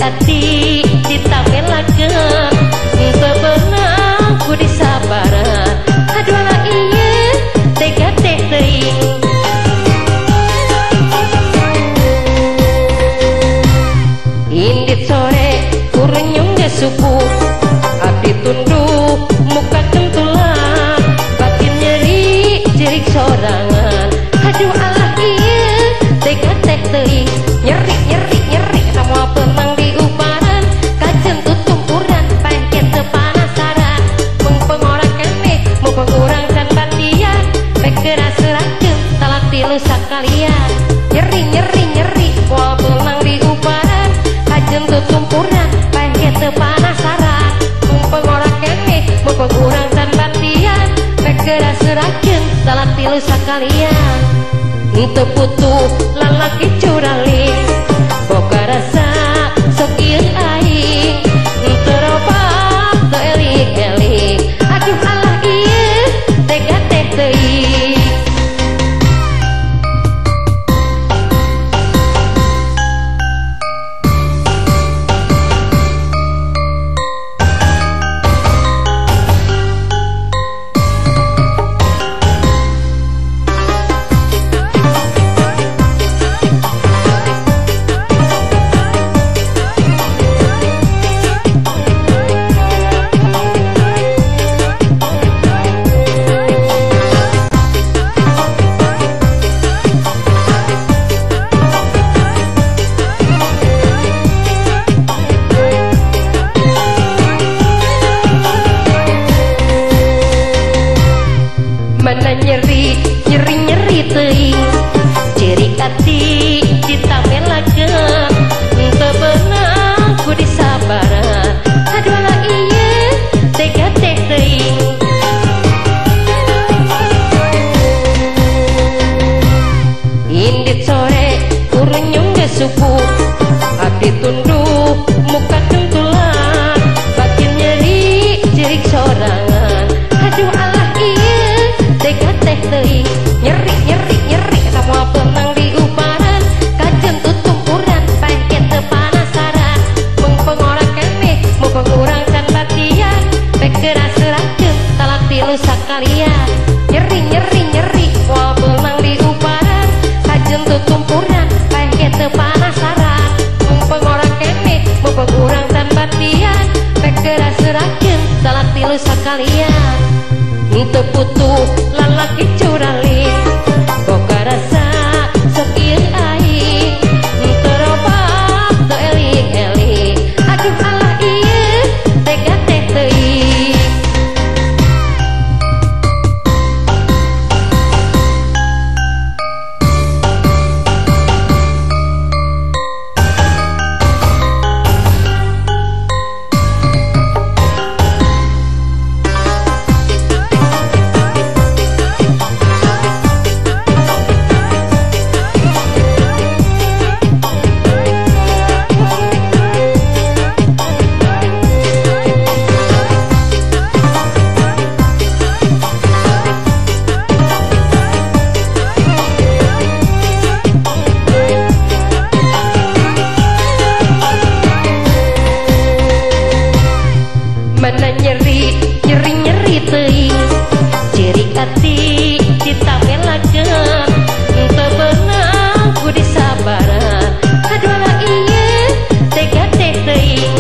ati ditamelakeun teu beunang ku disabaran aduh lah ieu tega teh teuing indit sore kurenyong ge suku abdi tunduk muka kentulan batin nyeri jerik sorangan aduh Allah ieu tega teh teuing nyeri nyeri nyeri semua penang diubaran kajen tutumpuran pengket tepanasaran mengpengorak kene mau pengurang dan batian pekera serakeun talat tilu sakalian nyeri nyeri nyeri semua penang diubaran kajen tutumpuran pengket tepanasaran mengpengorak kene mau pengurang dan batian pekera serakeun talat tilu sakalian teu putuh lalaki curali boga rasa sok ieu aing teu robah teu eling-eling aduh Allah ieu tega teh teuing mana nyeri nyeri nyeri teuing ciri ati ditamelakeun teu beunang ku disabaran aduh lah ieu tega teh teuing indit sore kurenyong ge suku abdi tunduk muka kentulan batin nyeri jerik sorangan aduh Allah ieu tega teh teuing nyeri nyeri nyeri semua penang diubaran kajen tutumpuran pengket tepanasaran mengpengorak kene mau pengurang can batian pekera serakeun talat tilu sakalian nyeri nyeri nyeri semua penang diubaran kajen tutumpuran pengket tepanasaran mengpengorak kene mau pengurang can batian pekera serakeun talat tilu sakalian teu putuh lalaki curali boga rasa sok ieu aing teu robah teu eling-eling aduh Allah ieu tega teh teuing mana nyeri nyeri nyeri teuing ciri ati ditamelakeun teu beunang ku disabaran aduh lah ieu tega teh teuing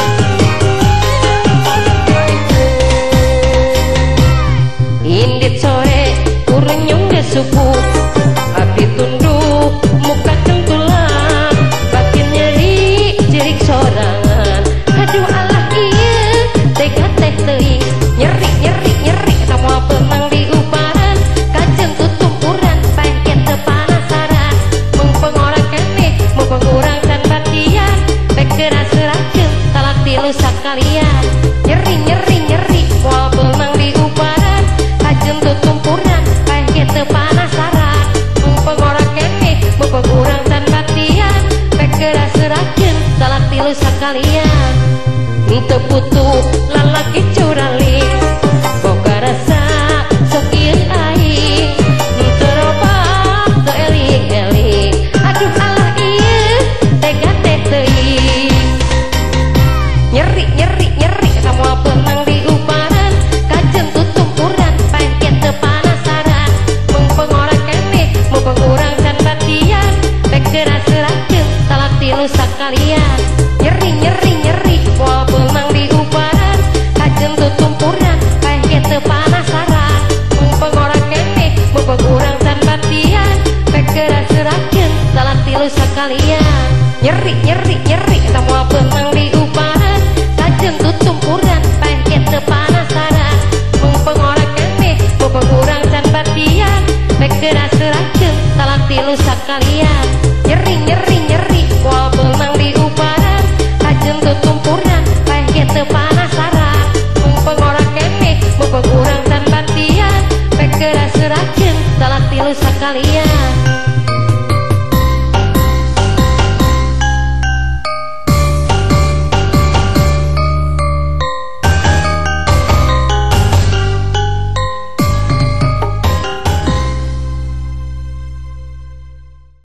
indit sore kurenyong ge suku abdi tunduk muka kentulan batin nyeri jerik sorangan aduh Allah ieu tega teh teuing nyeri nyeri nyeri semua penang diubaran kajen tutumpuran pengket tepanasaran mengpengorak kene mau pengurang dan batian pekera serakeun talat tilu sakalian nyeri nyeri nyeri semua penang diubaran kajen tutumpuran pengket tepanasaran mengpengorak kene mau pengurang dan batian pekera serakeun talat tilu sakalian teu putuh lalaki curali boga rasa sok ieu aing teu robah teu eling-eling aduh Allah ieu tega teh teuing sakalian. Nyeri nyeri nyeri moal benang diubahan kajen tutumpuran kayak kita panasaran mumpung orang kene mumpung urang dan batian pekera serakeun salah tilu sakalian. Nyeri nyeri nyeri eta moal benang diubahan kajen tutumpuran kayak kita panasaran mumpung orang kene mumpung urang dan batian pekera serakeun salah tilu sakalian.